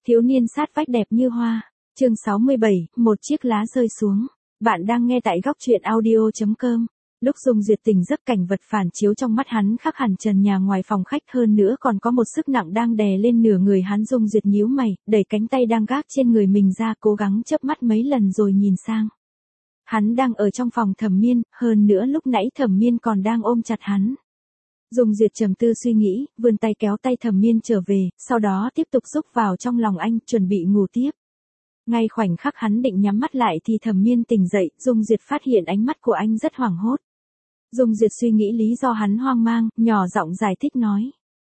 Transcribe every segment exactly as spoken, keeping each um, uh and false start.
Thiếu niên sát vách đẹp như hoa. Chương sáu mươi bảy, một chiếc lá rơi xuống. Bạn đang nghe tại góc truyện audio chấm com. Lúc Dung Duyệt tỉnh giấc, cảnh vật phản chiếu trong mắt hắn khắc hẳn trần nhà ngoài phòng khách, hơn nữa còn có một sức nặng đang đè lên nửa người hắn. Dung Duyệt nhíu mày, đẩy cánh tay đang gác trên người mình ra, cố gắng chớp mắt mấy lần rồi nhìn sang. Hắn đang ở trong phòng Thẩm Miên, hơn nữa lúc nãy Thẩm Miên còn đang ôm chặt hắn. Dung Duyệt trầm tư suy nghĩ, vươn tay kéo tay Thẩm Miên trở về, sau đó tiếp tục xúc vào trong lòng anh, chuẩn bị ngủ tiếp. Ngay khoảnh khắc hắn định nhắm mắt lại thì Thẩm Miên tỉnh dậy, Dung Duyệt phát hiện ánh mắt của anh rất hoảng hốt. Dung Duyệt suy nghĩ lý do hắn hoang mang, nhỏ giọng giải thích nói.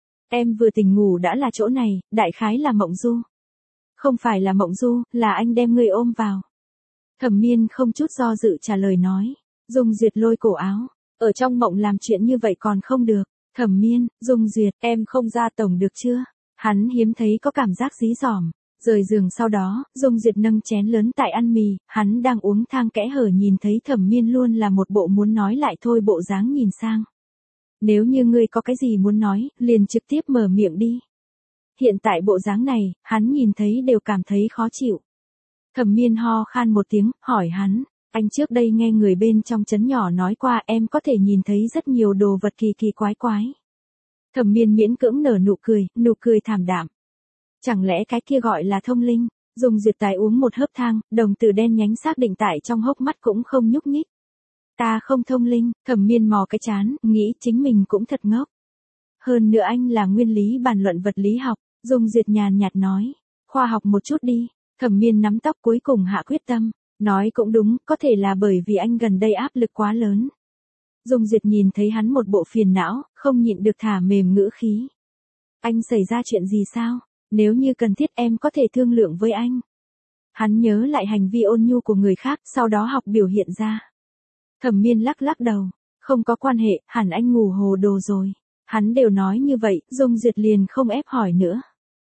Em vừa tỉnh ngủ đã là chỗ này, đại khái là mộng du. Không phải là mộng du, là anh đem người ôm vào. Thẩm Miên không chút do dự trả lời nói. Dung Duyệt lôi cổ áo. Ở trong mộng làm chuyện như vậy còn không được. Thẩm Miên, Dung Duyệt, em không ra tổng được chưa? Hắn hiếm thấy có cảm giác dí dỏm. Rời giường sau đó, Dung Duyệt nâng chén lớn tại ăn mì, hắn đang uống thang kẽ hở, nhìn thấy Thẩm Miên luôn là một bộ muốn nói lại thôi bộ dáng, nhìn sang. Nếu như ngươi có cái gì muốn nói, liền trực tiếp mở miệng đi. Hiện tại bộ dáng này, hắn nhìn thấy đều cảm thấy khó chịu. Thẩm Miên ho khan một tiếng, hỏi hắn, anh trước đây nghe người bên trong trấn nhỏ nói qua em có thể nhìn thấy rất nhiều đồ vật kỳ kỳ quái quái. Thẩm Miên miễn cưỡng nở nụ cười, nụ cười thảm đạm. Chẳng lẽ cái kia gọi là thông linh? Dung Duyệt tài uống một hớp thang, đồng tử đen nhánh xác định tại trong hốc mắt cũng không nhúc nhích. Ta không thông linh. Thẩm Miên mò cái chán, nghĩ chính mình cũng thật ngốc. Hơn nữa anh là nguyên lý bàn luận vật lý học. Dung Duyệt nhàn nhạt nói, khoa học một chút đi. Thẩm Miên nắm tóc cuối cùng hạ quyết tâm, nói cũng đúng, có thể là bởi vì anh gần đây áp lực quá lớn. Dung Duyệt nhìn thấy hắn một bộ phiền não, không nhịn được thả mềm ngữ khí. Anh xảy ra chuyện gì sao? Nếu như cần thiết em có thể thương lượng với anh. Hắn nhớ lại hành vi ôn nhu của người khác, sau đó học biểu hiện ra. Thẩm Miên lắc lắc đầu, không có quan hệ, hẳn anh ngủ hồ đồ rồi. Hắn đều nói như vậy, Dung Duyệt liền không ép hỏi nữa.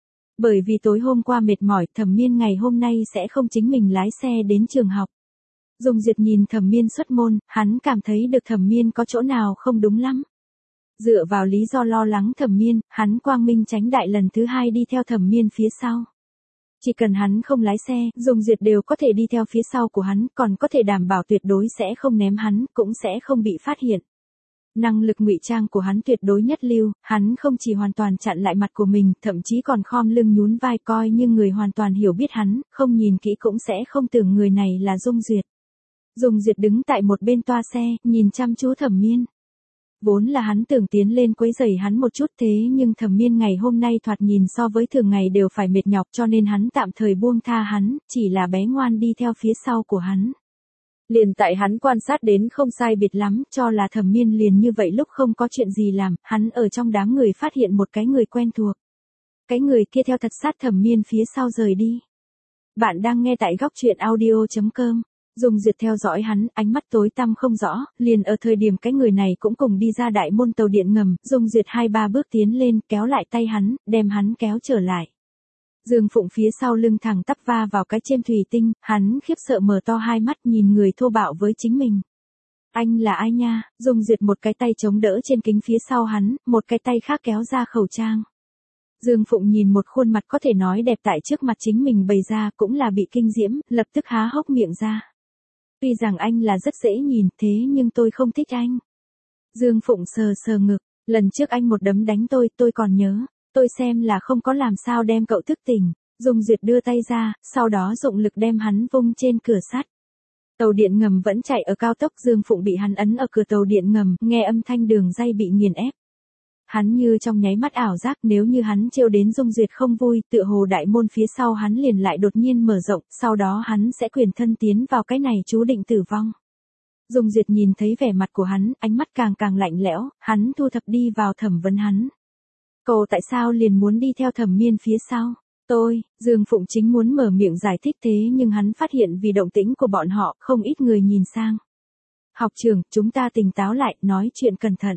Bởi vì tối hôm qua mệt mỏi, Thẩm Miên ngày hôm nay sẽ không chính mình lái xe đến trường học. Dung Duyệt nhìn Thẩm Miên xuất môn, hắn cảm thấy được Thẩm Miên có chỗ nào không đúng lắm. Dựa vào lý do lo lắng Thẩm Miên, hắn quang minh tránh đại lần thứ hai đi theo Thẩm Miên phía sau. Chỉ cần hắn không lái xe, Dung Duyệt đều có thể đi theo phía sau của hắn, còn có thể đảm bảo tuyệt đối sẽ không ném hắn, cũng sẽ không bị phát hiện. Năng lực ngụy trang của hắn tuyệt đối nhất lưu, hắn không chỉ hoàn toàn chặn lại mặt của mình, thậm chí còn khom lưng nhún vai, coi như người hoàn toàn hiểu biết hắn, không nhìn kỹ cũng sẽ không tưởng người này là Dung Duyệt. Dung Duyệt đứng tại một bên toa xe, nhìn chăm chú Thẩm Miên. Vốn là hắn tưởng tiến lên quấy rầy hắn một chút, thế nhưng Thẩm Miên ngày hôm nay thoạt nhìn so với thường ngày đều phải mệt nhọc, cho nên hắn tạm thời buông tha hắn, chỉ là bé ngoan đi theo phía sau của hắn. Liền tại hắn quan sát đến không sai biệt lắm, cho là Thẩm Miên liền như vậy lúc không có chuyện gì làm, hắn ở trong đám người phát hiện một cái người quen thuộc. Cái người kia theo thật sát Thẩm Miên phía sau rời đi. Bạn đang nghe tại góc truyện audio chấm com. Dung Duyệt theo dõi hắn, ánh mắt tối tăm không rõ, liền ở thời điểm cái người này cũng cùng đi ra đại môn tàu điện ngầm, Dung Duyệt hai ba bước tiến lên, kéo lại tay hắn, đem hắn kéo trở lại. Dương Phụng phía sau lưng thẳng tắp va vào cái chêm thủy tinh, hắn khiếp sợ mở to hai mắt nhìn người thô bạo với chính mình. Anh là ai nha? Dung Duyệt một cái tay chống đỡ trên kính phía sau hắn, một cái tay khác kéo ra khẩu trang. Dương Phụng nhìn một khuôn mặt có thể nói đẹp tại trước mặt chính mình bày ra, cũng là bị kinh diễm, lập tức há hốc miệng ra. Tuy rằng anh là rất dễ nhìn, thế nhưng tôi không thích anh. Dương Phụng sờ sờ ngực, lần trước anh một đấm đánh tôi, tôi còn nhớ, tôi xem là không có làm sao đem cậu thức tỉnh. Dung Duyệt đưa tay ra, sau đó dụng lực đem hắn vung trên cửa sắt. Tàu điện ngầm vẫn chạy ở cao tốc, Dương Phụng bị hắn ấn ở cửa tàu điện ngầm, nghe âm thanh đường ray bị nghiền ép. Hắn như trong nháy mắt ảo giác, nếu như hắn trêu đến Dung Duyệt không vui, tựa hồ đại môn phía sau hắn liền lại đột nhiên mở rộng, sau đó hắn sẽ quyền thân tiến vào cái này chú định tử vong. Dung Duyệt nhìn thấy vẻ mặt của hắn, ánh mắt càng càng lạnh lẽo, hắn thu thập đi vào thẩm vấn hắn. Cậu tại sao liền muốn đi theo Thẩm Miên phía sau? Tôi, Dương Phụng chính muốn mở miệng giải thích, thế nhưng hắn phát hiện vì động tĩnh của bọn họ, không ít người nhìn sang. Học trưởng, chúng ta tỉnh táo lại, nói chuyện cẩn thận.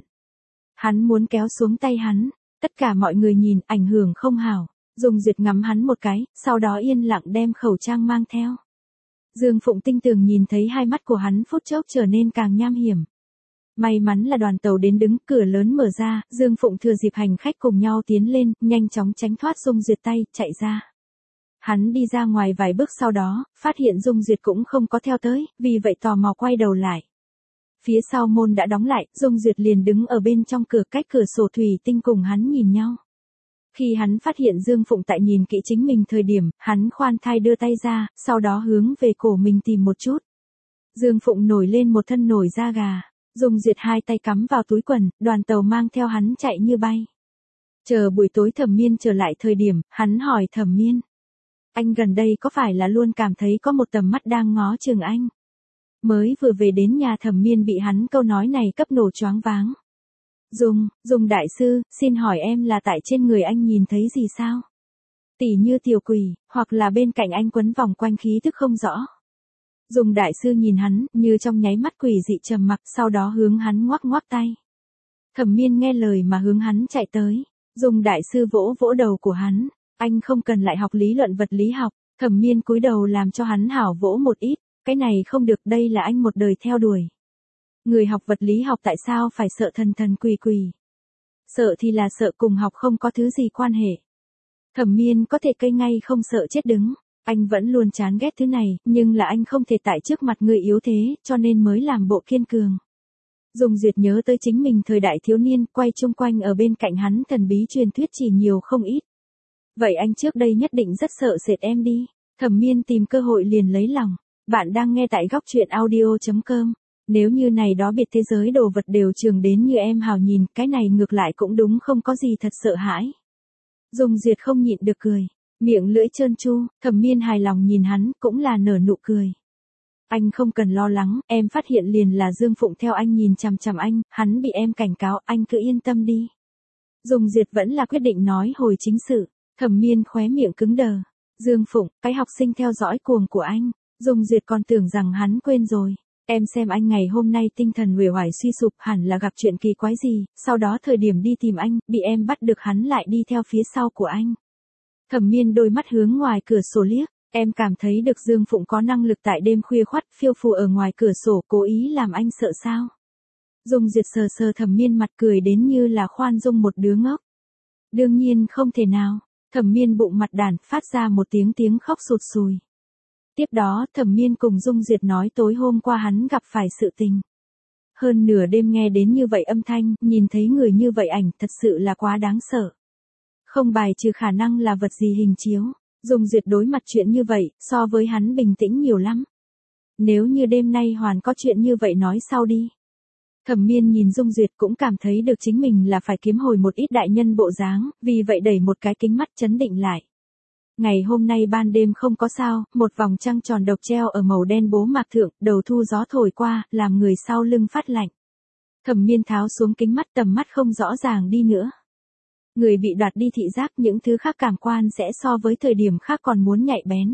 Hắn muốn kéo xuống tay hắn, tất cả mọi người nhìn, ảnh hưởng không hảo. Dung Duyệt ngắm hắn một cái, sau đó yên lặng đem khẩu trang mang theo. Dương Phụng tinh tường nhìn thấy hai mắt của hắn phút chốc trở nên càng nham hiểm. May mắn là đoàn tàu đến đứng, cửa lớn mở ra, Dương Phụng thừa dịp hành khách cùng nhau tiến lên, nhanh chóng tránh thoát Dung Duyệt tay, chạy ra. Hắn đi ra ngoài vài bước sau đó, phát hiện Dung Duyệt cũng không có theo tới, vì vậy tò mò quay đầu lại. Phía sau môn đã đóng lại, Dung Duyệt liền đứng ở bên trong cửa cách cửa sổ thủy tinh cùng hắn nhìn nhau. Khi hắn phát hiện Dương Phụng tại nhìn kỹ chính mình thời điểm, hắn khoan thai đưa tay ra, sau đó hướng về cổ mình tìm một chút. Dương Phụng nổi lên một thân nổi da gà, Dung Duyệt hai tay cắm vào túi quần, đoàn tàu mang theo hắn chạy như bay. Chờ buổi tối Thẩm Miên trở lại thời điểm, hắn hỏi Thẩm Miên. Anh gần đây có phải là luôn cảm thấy có một tầm mắt đang ngó chừng anh? Mới vừa về đến nhà Thẩm Miên bị hắn câu nói này cấp nổ choáng váng. Dung, Dung đại sư, xin hỏi em là tại trên người anh nhìn thấy gì sao? Tỉ như tiểu quỷ, hoặc là bên cạnh anh quấn vòng quanh khí thức không rõ. Dung đại sư nhìn hắn, như trong nháy mắt quỷ dị trầm mặc, sau đó hướng hắn ngoắc ngoắc tay. Thẩm Miên nghe lời mà hướng hắn chạy tới. Dung đại sư vỗ vỗ đầu của hắn, anh không cần lại học lý luận vật lý học. Thẩm Miên cúi đầu làm cho hắn hảo vỗ một ít, cái này không được, đây là anh một đời theo đuổi. Người học vật lý học tại sao phải sợ thần thần quỷ quỷ? Sợ thì là sợ, cùng học không có thứ gì quan hệ. Thẩm Miên có thể cây ngay không sợ chết đứng. Anh vẫn luôn chán ghét thứ này, nhưng là anh không thể tại trước mặt người yếu thế, cho nên mới làm bộ kiên cường. Dung Duyệt nhớ tới chính mình thời đại thiếu niên, quay chung quanh ở bên cạnh hắn thần bí truyền thuyết chỉ nhiều không ít. Vậy anh trước đây nhất định rất sợ sệt em đi. Thẩm Miên tìm cơ hội liền lấy lòng. Bạn đang nghe tại góc truyện audio chấm com. Nếu như này đó biệt thế giới đồ vật đều trường đến như em hào nhìn, cái này ngược lại cũng đúng, không có gì thật sợ hãi. Dung Duyệt không nhịn được cười. Miệng lưỡi trơn tru, Thẩm Miên hài lòng nhìn hắn, cũng là nở nụ cười. Anh không cần lo lắng, em phát hiện liền là Dương Phụng theo anh nhìn chằm chằm anh, hắn bị em cảnh cáo, anh cứ yên tâm đi. Dung Duyệt vẫn là quyết định nói hồi chính sự. Thẩm Miên khóe miệng cứng đờ. Dương Phụng, cái học sinh theo dõi cuồng của anh. Dung Duyệt còn tưởng rằng hắn quên rồi. Em xem anh ngày hôm nay tinh thần uể oải suy sụp, hẳn là gặp chuyện kỳ quái gì, sau đó thời điểm đi tìm anh, bị em bắt được hắn lại đi theo phía sau của anh. Thẩm Miên đôi mắt hướng ngoài cửa sổ liếc, em cảm thấy được Dương Phụng có năng lực tại đêm khuya khoắt phiêu phù ở ngoài cửa sổ cố ý làm anh sợ sao? Dung Duyệt sờ sờ Thẩm Miên mặt, cười đến như là khoan dung một đứa ngốc. Đương nhiên không thể nào. Thẩm Miên bụng mặt đản, phát ra một tiếng tiếng khóc sụt sùi. Tiếp đó, Thẩm Miên cùng Dung Duyệt nói tối hôm qua hắn gặp phải sự tình. Hơn nửa đêm nghe đến như vậy âm thanh, nhìn thấy người như vậy ảnh, thật sự là quá đáng sợ. Không bài trừ khả năng là vật gì hình chiếu. Dung Duyệt đối mặt chuyện như vậy, so với hắn bình tĩnh nhiều lắm. Nếu như đêm nay hoàn có chuyện như vậy nói sau đi. Thẩm Miên nhìn Dung Duyệt cũng cảm thấy được chính mình là phải kiếm hồi một ít đại nhân bộ dáng, vì vậy đẩy một cái kính mắt chấn định lại. Ngày hôm nay ban đêm không có sao, một vòng trăng tròn độc treo ở màu đen bố mạc thượng, đầu thu gió thổi qua, làm người sau lưng phát lạnh. Thẩm Miên tháo xuống kính mắt, tầm mắt không rõ ràng đi nữa. Người bị đoạt đi thị giác, những thứ khác cảm quan sẽ so với thời điểm khác còn muốn nhạy bén.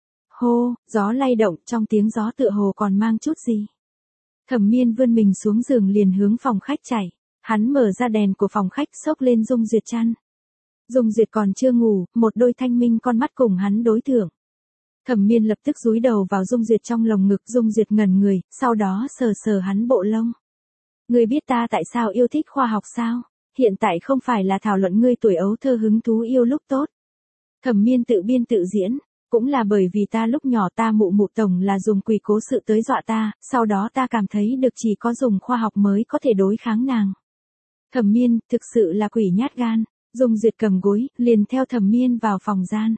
Hô, gió lay động, trong tiếng gió tựa hồ còn mang chút gì. Thẩm Miên vươn mình xuống giường liền hướng phòng khách chạy. Hắn mở ra đèn của phòng khách, xốc lên Dung Duyệt chăn. Dung Duyệt còn chưa ngủ, một đôi thanh minh con mắt cùng hắn đối thượng. Thẩm Miên lập tức dúi đầu vào Dung Duyệt trong lồng ngực, Dung Duyệt ngẩn người, sau đó sờ sờ hắn bộ lông. Ngươi biết ta tại sao yêu thích khoa học sao? Hiện tại không phải là thảo luận ngươi tuổi ấu thơ hứng thú yêu lúc tốt. Thẩm Miên tự biên tự diễn, cũng là bởi vì ta lúc nhỏ ta mụ mụ tổng là dùng quỷ cố sự tới dọa ta, sau đó ta cảm thấy được chỉ có dùng khoa học mới có thể đối kháng nàng. Thẩm Miên, thực sự là quỷ nhát gan. Dung Duyệt cầm gối, liền theo Thẩm Miên vào phòng gian.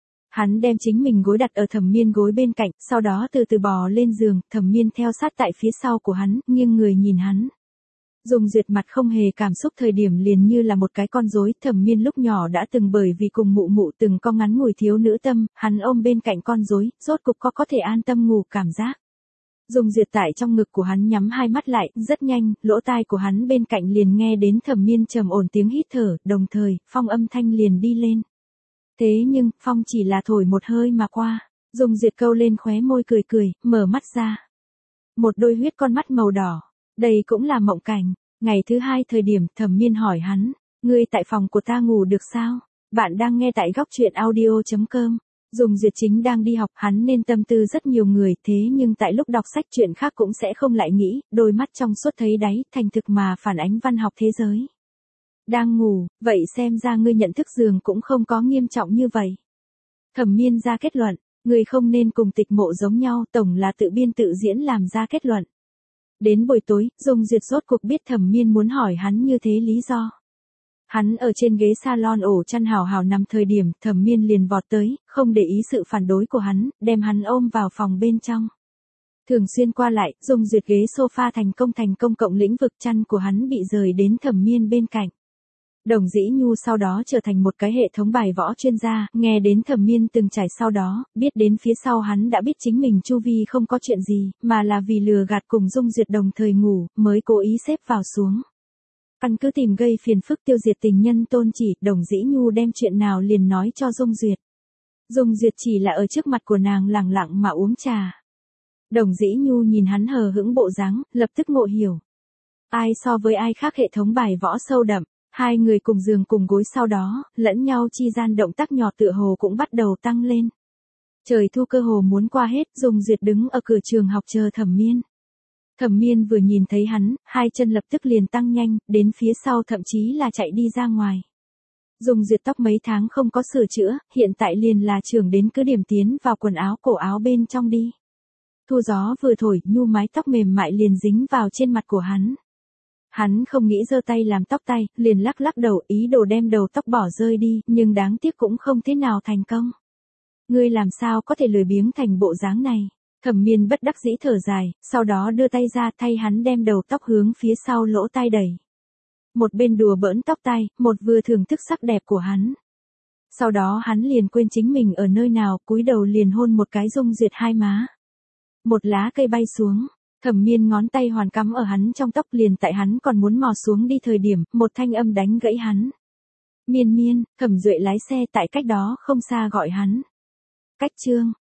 Hắn đem chính mình gối đặt ở Thẩm Miên gối bên cạnh, sau đó từ từ bò lên giường, Thẩm Miên theo sát tại phía sau của hắn, nghiêng người nhìn hắn. Dung Duyệt mặt không hề cảm xúc, thời điểm liền như là một cái con rối. Thẩm Miên lúc nhỏ đã từng bởi vì cùng mụ mụ từng có ngắn ngủi thiếu nữ tâm, hắn ôm bên cạnh con rối, rốt cục có có thể an tâm ngủ cảm giác. Dung Duyệt tại trong ngực của hắn nhắm hai mắt lại, rất nhanh, lỗ tai của hắn bên cạnh liền nghe đến Thẩm Miên trầm ổn tiếng hít thở, đồng thời, phong âm thanh liền đi lên. Thế nhưng, phong chỉ là thổi một hơi mà qua. Dung Duyệt câu lên khóe môi cười cười, mở mắt ra. Một đôi huyết con mắt màu đỏ. Đây cũng là mộng cảnh. Ngày thứ hai thời điểm, Thẩm Miên hỏi hắn, ngươi tại phòng của ta ngủ được sao? Bạn đang nghe tại góc truyện audio chấm com. Dung Duyệt chính đang đi học, hắn nên tâm tư rất nhiều người, thế nhưng tại lúc đọc sách chuyện khác cũng sẽ không lại nghĩ, đôi mắt trong suốt thấy đáy, thành thực mà phản ánh văn học thế giới. Đang ngủ, vậy xem ra ngươi nhận thức giường cũng không có nghiêm trọng như vậy. Thẩm Miên ra kết luận, người không nên cùng Tịch Mộ giống nhau, tổng là tự biên tự diễn làm ra kết luận. Đến buổi tối, Dung Duyệt rốt cuộc biết Thẩm Miên muốn hỏi hắn như thế lý do. Hắn ở trên ghế salon ổ chăn hào hào nằm thời điểm, Thẩm Miên liền vọt tới, không để ý sự phản đối của hắn, đem hắn ôm vào phòng bên trong. Thường xuyên qua lại, Dung Duyệt ghế sofa thành công thành công cộng lĩnh vực, chăn của hắn bị rời đến Thẩm Miên bên cạnh. Đồng Dĩ Nhu sau đó trở thành một cái hệ thống bài võ chuyên gia, nghe đến Thẩm Miên từng trải sau đó, biết đến phía sau hắn đã biết chính mình chu vi không có chuyện gì, mà là vì lừa gạt cùng Dung Duyệt đồng thời ngủ, mới cố ý xếp vào xuống. Căn cứ tìm gây phiền phức tiêu diệt tình nhân Tôn Chỉ, Đồng Dĩ Nhu đem chuyện nào liền nói cho Dung Duyệt. Dung Duyệt chỉ là ở trước mặt của nàng lẳng lặng mà uống trà. Đồng Dĩ Nhu nhìn hắn hờ hững bộ dáng, lập tức ngộ hiểu. Ai so với ai khác hệ thống bài võ sâu đậm, hai người cùng giường cùng gối sau đó, lẫn nhau chi gian động tác nhỏ tựa hồ cũng bắt đầu tăng lên. Trời thu cơ hồ muốn qua hết, Dung Duyệt đứng ở cửa trường học chờ Thẩm Miên. Thẩm Miên vừa nhìn thấy hắn, hai chân lập tức liền tăng nhanh, đến phía sau thậm chí là chạy đi ra ngoài. Dung Duyệt tóc mấy tháng không có sửa chữa, hiện tại liền là trưởng đến cứ điểm tiến vào quần áo cổ áo bên trong đi. Thu gió vừa thổi, nhu mái tóc mềm mại liền dính vào trên mặt của hắn. Hắn không nghĩ giơ tay làm tóc tay, liền lắc lắc đầu ý đồ đem đầu tóc bỏ rơi đi, nhưng đáng tiếc cũng không thế nào thành công. Ngươi làm sao có thể lười biếng thành bộ dáng này? Thẩm Miên bất đắc dĩ thở dài, sau đó đưa tay ra thay hắn đem đầu tóc hướng phía sau lỗ tai đẩy. Một bên đùa bỡn tóc tai, một vừa thưởng thức sắc đẹp của hắn. Sau đó hắn liền quên chính mình ở nơi nào, cúi đầu liền hôn một cái Dung Duyệt hai má. Một lá cây bay xuống, Thẩm Miên ngón tay hoàn cắm ở hắn trong tóc, liền tại hắn còn muốn mò xuống đi thời điểm, một thanh âm đánh gãy hắn. Miên Miên, Thẩm Duệ lái xe tại cách đó không xa gọi hắn. Cách Trương,